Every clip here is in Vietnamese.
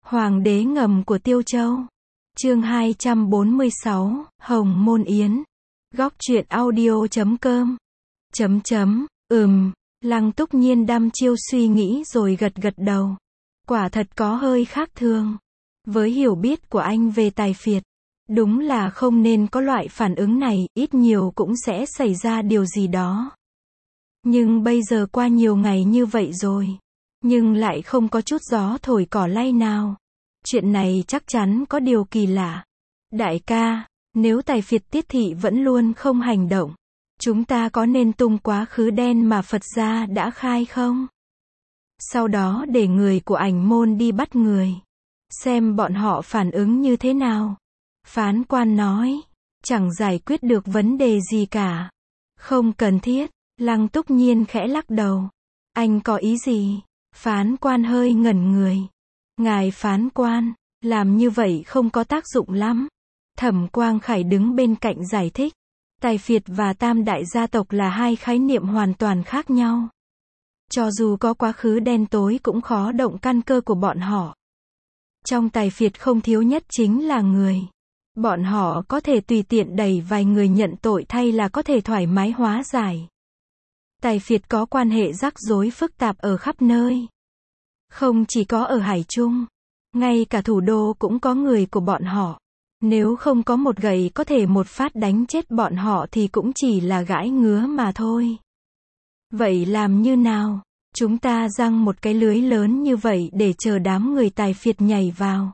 Hoàng đế ngầm của Tiêu Châu. Chương 246, Hồng Môn Yến. Góc truyện audio.com. Lăng Túc Nhiên đăm chiêu suy nghĩ rồi gật gật đầu. Quả thật có hơi khác thường. Với hiểu biết của anh về tài phiệt, đúng là không nên có loại phản ứng này, ít nhiều cũng sẽ xảy ra điều gì đó. Nhưng bây giờ qua nhiều ngày như vậy rồi, nhưng lại không có chút gió thổi cỏ lay nào. Chuyện này chắc chắn có điều kỳ lạ. Đại ca, nếu tài phiệt Tiết Thị vẫn luôn không hành động, chúng ta có nên tung quá khứ đen mà Phật gia đã khai không? Sau đó để người của Ảnh Môn đi bắt người, xem bọn họ phản ứng như thế nào. Phán quan nói, chẳng giải quyết được vấn đề gì cả. Không cần thiết. Lăng Túc Nhiên khẽ lắc đầu. Anh có ý gì? Phán quan hơi ngẩn người. Ngài phán quan, làm như vậy không có tác dụng lắm. Thẩm Quang Khải đứng bên cạnh giải thích. Tài phiệt và tam đại gia tộc là hai khái niệm hoàn toàn khác nhau. Cho dù có quá khứ đen tối cũng khó động căn cơ của bọn họ. Trong tài phiệt không thiếu nhất chính là người. Bọn họ có thể tùy tiện đẩy vài người nhận tội thay là có thể thoải mái hóa giải. Tài phiệt có quan hệ rắc rối phức tạp ở khắp nơi. Không chỉ có ở Hải Trung, ngay cả thủ đô cũng có người của bọn họ. Nếu không có một gậy có thể một phát đánh chết bọn họ thì cũng chỉ là gãi ngứa mà thôi. Vậy làm như nào? Chúng ta giăng một cái lưới lớn như vậy để chờ đám người tài phiệt nhảy vào.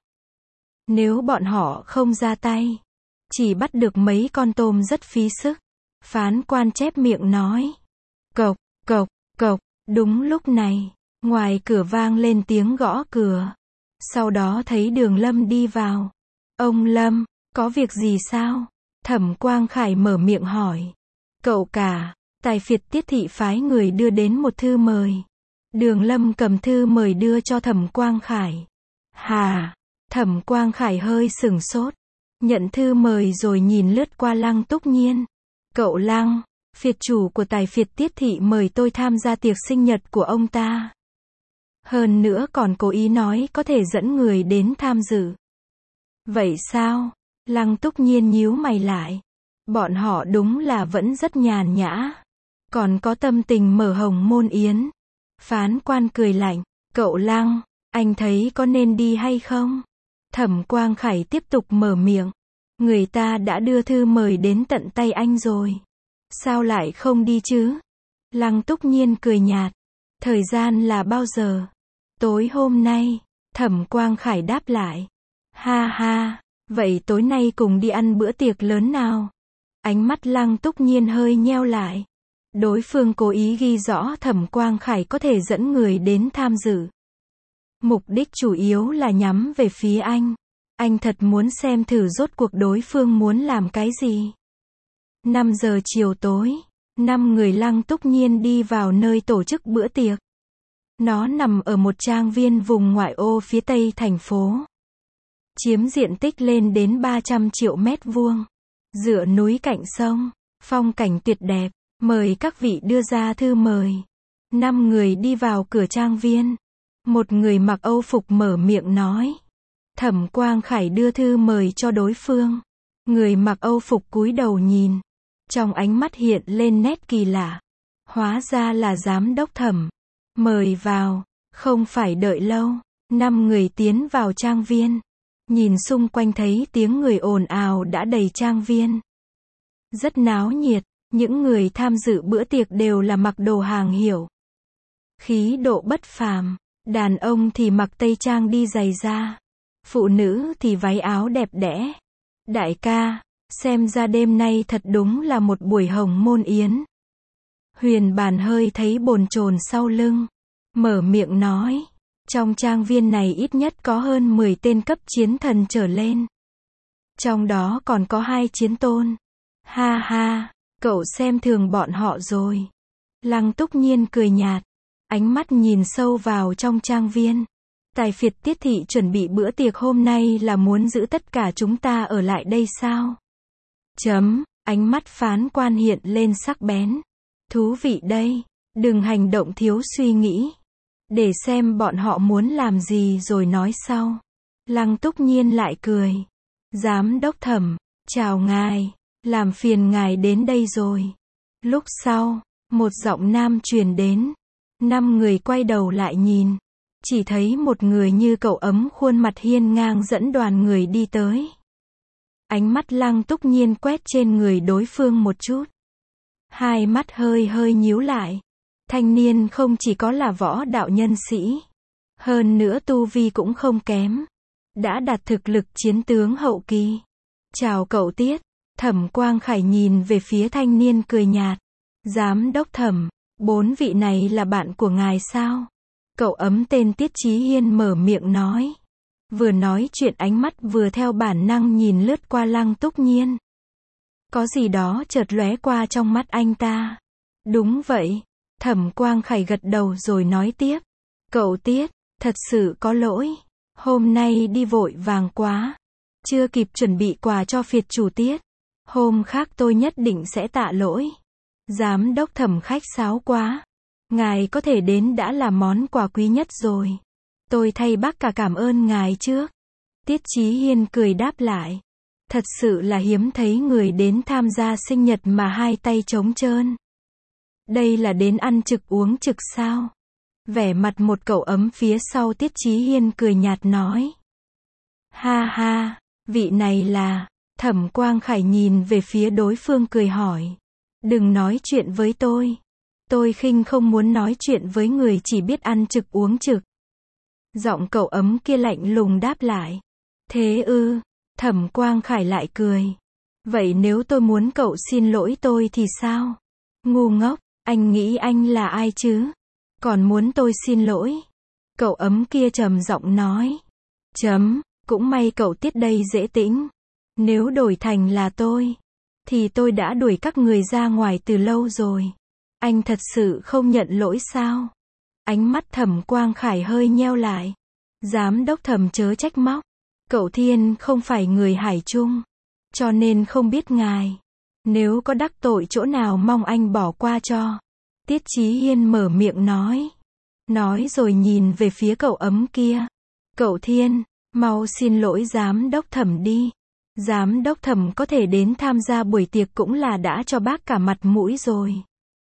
Nếu bọn họ không ra tay, chỉ bắt được mấy con tôm rất phí sức. Phán quan chép miệng nói. Cộc, cộc, cộc. Đúng lúc này, ngoài cửa vang lên tiếng gõ cửa. Sau đó thấy Đường Lâm đi vào. Ông Lâm, có việc gì sao? Thẩm Quang Khải mở miệng hỏi. Cậu cả, tài phiệt Tiết Thị phái người đưa đến một thư mời. Đường Lâm cầm thư mời đưa cho Thẩm Quang Khải. Hà, Thẩm Quang Khải hơi sửng sốt. Nhận thư mời rồi nhìn lướt qua Lăng Túc Nhiên. Cậu Lăng, phiệt chủ của tài phiệt Tiết Thị mời tôi tham gia tiệc sinh nhật của ông ta. Hơn nữa còn cố ý nói có thể dẫn người đến tham dự. Vậy sao? Lăng Túc Nhiên nhíu mày lại. Bọn họ đúng là vẫn rất nhàn nhã. Còn có tâm tình mở Hồng Môn Yến. Phán quan cười lạnh. Cậu Lăng, anh thấy có nên đi hay không? Thẩm Quang Khải tiếp tục mở miệng. Người ta đã đưa thư mời đến tận tay anh rồi. Sao lại không đi chứ? Lăng Túc Nhiên cười nhạt. Thời gian là bao giờ? Tối hôm nay. Thẩm Quang Khải đáp lại. Ha ha, vậy tối nay cùng đi ăn bữa tiệc lớn nào? Ánh mắt Lăng Túc Nhiên hơi nheo lại. Đối phương cố ý ghi rõ Thẩm Quang Khải có thể dẫn người đến tham dự. Mục đích chủ yếu là nhắm về phía anh. Anh thật muốn xem thử rốt cuộc đối phương muốn làm cái gì. 5 giờ chiều tối, 5 người Lăng Túc Nhiên đi vào nơi tổ chức bữa tiệc. Nó nằm ở một trang viên vùng ngoại ô phía tây thành phố. Chiếm diện tích lên đến 300 triệu mét vuông. Dựa núi cạnh sông, phong cảnh tuyệt đẹp. Mời các vị đưa ra thư mời. 5 người đi vào cửa trang viên. Một người mặc Âu phục mở miệng nói. Thẩm Quang Khải đưa thư mời cho đối phương. Người mặc Âu phục cúi đầu nhìn. Trong ánh mắt hiện lên nét kỳ lạ. Hóa ra là giám đốc Thẩm. Mời vào. Không phải đợi lâu. 5 người tiến vào trang viên. Nhìn xung quanh thấy tiếng người ồn ào đã đầy trang viên. Rất náo nhiệt. Những người tham dự bữa tiệc đều là mặc đồ hàng hiệu. Khí độ bất phàm. Đàn ông thì mặc tây trang đi giày da. Phụ nữ thì váy áo đẹp đẽ. Đại ca, xem ra đêm nay thật đúng là một buổi Hồng Môn Yến. Huyền Bàn hơi thấy bồn chồn sau lưng. Mở miệng nói. Trong trang viên này ít nhất có hơn 10 tên cấp chiến thần trở lên. Trong đó còn có 2 chiến tôn. Ha ha. Cậu xem thường bọn họ rồi. Lăng Túc Nhiên cười nhạt. Ánh mắt nhìn sâu vào trong trang viên. Tài phiệt Tiết Thị chuẩn bị bữa tiệc hôm nay là muốn giữ tất cả chúng ta ở lại đây sao? Ánh mắt phán quan hiện lên sắc bén. Thú vị đây. Đừng hành động thiếu suy nghĩ. Để xem bọn họ muốn làm gì rồi nói sau. Lăng Túc Nhiên lại cười. Giám đốc Thẩm, chào ngài, làm phiền ngài đến đây rồi. Lúc sau, một giọng nam truyền đến. 5 người quay đầu lại nhìn. Chỉ thấy một người như cậu ấm khuôn mặt hiên ngang dẫn đoàn người đi tới. Ánh mắt Lăng Túc Nhiên quét trên người đối phương một chút. Hai mắt hơi hơi nhíu lại. Thanh niên không chỉ có là võ đạo nhân sĩ. Hơn nữa tu vi cũng không kém. Đã đạt thực lực chiến tướng hậu kỳ. Chào cậu Tiết. Thẩm Quang Khải nhìn về phía thanh niên cười nhạt. Giám đốc Thẩm, 4 vị này là bạn của ngài sao? Cậu ấm tên Tiết Chí Hiên mở miệng nói. Vừa nói chuyện ánh mắt vừa theo bản năng nhìn lướt qua Lăng Túc Nhiên. Có gì đó chợt lóe qua trong mắt anh ta. Đúng vậy. Thẩm Quang Khải gật đầu rồi nói tiếp. Cậu Tiết, thật sự có lỗi. Hôm nay đi vội vàng quá. Chưa kịp chuẩn bị quà cho phiệt chủ Tiết. Hôm khác tôi nhất định sẽ tạ lỗi. Giám đốc Thẩm khách sáo quá. Ngài có thể đến đã là món quà quý nhất rồi. Tôi thay bác cả cảm ơn ngài trước. Tiết Chí Hiên cười đáp lại. Thật sự là hiếm thấy người đến tham gia sinh nhật mà hai tay trống trơn. Đây là đến ăn trực uống trực sao? Vẻ mặt một cậu ấm phía sau Tiết Chí Hiên cười nhạt nói. Ha ha, vị này là... Thẩm Quang Khải nhìn về phía đối phương cười hỏi. Đừng nói chuyện với tôi. Tôi khinh không muốn nói chuyện với người chỉ biết ăn trực uống trực. Giọng cậu ấm kia lạnh lùng đáp lại. Thế ư? Thẩm Quang Khải lại cười. Vậy nếu tôi muốn cậu xin lỗi tôi thì sao? Ngu ngốc, anh nghĩ anh là ai chứ? Còn muốn tôi xin lỗi? Cậu ấm kia trầm giọng nói. Cũng may cậu Tiết đây dễ tĩnh. Nếu đổi thành là tôi, thì tôi đã đuổi các người ra ngoài từ lâu rồi. Anh thật sự không nhận lỗi sao? Ánh mắt Thẩm Quang Khải hơi nheo lại. Giám đốc Thẩm chớ trách móc. Cậu Thiên không phải người Hải Trung, cho nên không biết ngài. Nếu có đắc tội chỗ nào mong anh bỏ qua cho. Tiết Chí Hiên mở miệng nói. Nói rồi nhìn về phía cậu ấm kia. Cậu Thiên, mau xin lỗi giám đốc Thẩm đi. Giám đốc Thẩm có thể đến tham gia buổi tiệc cũng là đã cho bác cả mặt mũi rồi.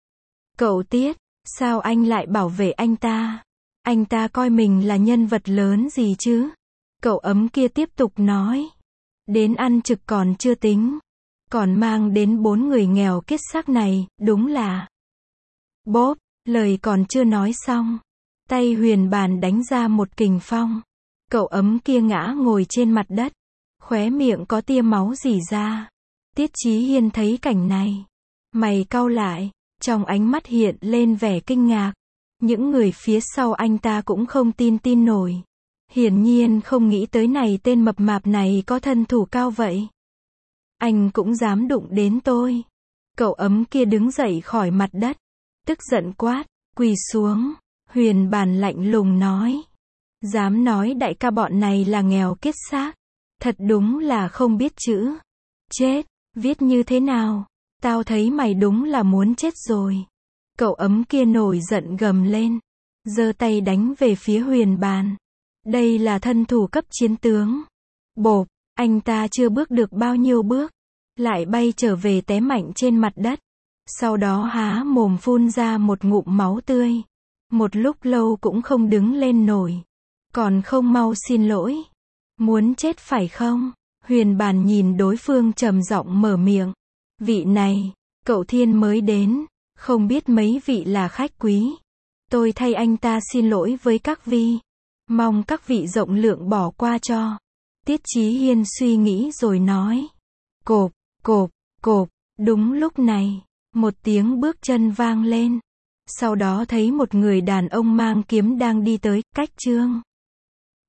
Cậu Tiết, sao anh lại bảo vệ anh ta? Anh ta coi mình là nhân vật lớn gì chứ? Cậu ấm kia tiếp tục nói. Đến ăn trực còn chưa tính. Còn mang đến 4 người nghèo kiết xác này, đúng là... Bốp, lời còn chưa nói xong. Tay Huyền Bàn đánh ra một kình phong. Cậu ấm kia ngã ngồi trên mặt đất. Khóe miệng có tia máu rỉ ra. Tiết Chí Hiên thấy cảnh này. Mày cau lại, trong ánh mắt hiện lên vẻ kinh ngạc. Những người phía sau anh ta cũng không tin nổi. Hiển nhiên không nghĩ tới này tên mập mạp này có thân thủ cao vậy. Anh cũng dám đụng đến tôi. Cậu ấm kia đứng dậy khỏi mặt đất. Tức giận quát, quỳ xuống. Huyền Bàn lạnh lùng nói. Dám nói đại ca bọn này là nghèo kiết xác. Thật đúng là không biết chữ. Chết, viết như thế nào? Tao thấy mày đúng là muốn chết rồi. Cậu ấm kia nổi giận gầm lên. Giơ tay đánh về phía Huyền Bàn. Đây là thân thủ cấp chiến tướng. Bộp, anh ta chưa bước được bao nhiêu bước. Lại bay trở về té mạnh trên mặt đất. Sau đó há mồm phun ra một ngụm máu tươi. Một lúc lâu cũng không đứng lên nổi. Còn không mau xin lỗi. Muốn chết phải không? Huyền Bàn nhìn đối phương trầm giọng mở miệng. Vị này, cậu Thiên mới đến. Không biết mấy vị là khách quý. Tôi thay anh ta xin lỗi với các vị. Mong các vị rộng lượng bỏ qua cho. Tiết Chí Hiên suy nghĩ rồi nói. Cộp, cộp, cộp. Đúng lúc này, một tiếng bước chân vang lên. Sau đó thấy một người đàn ông mang kiếm đang đi tới, cách Trương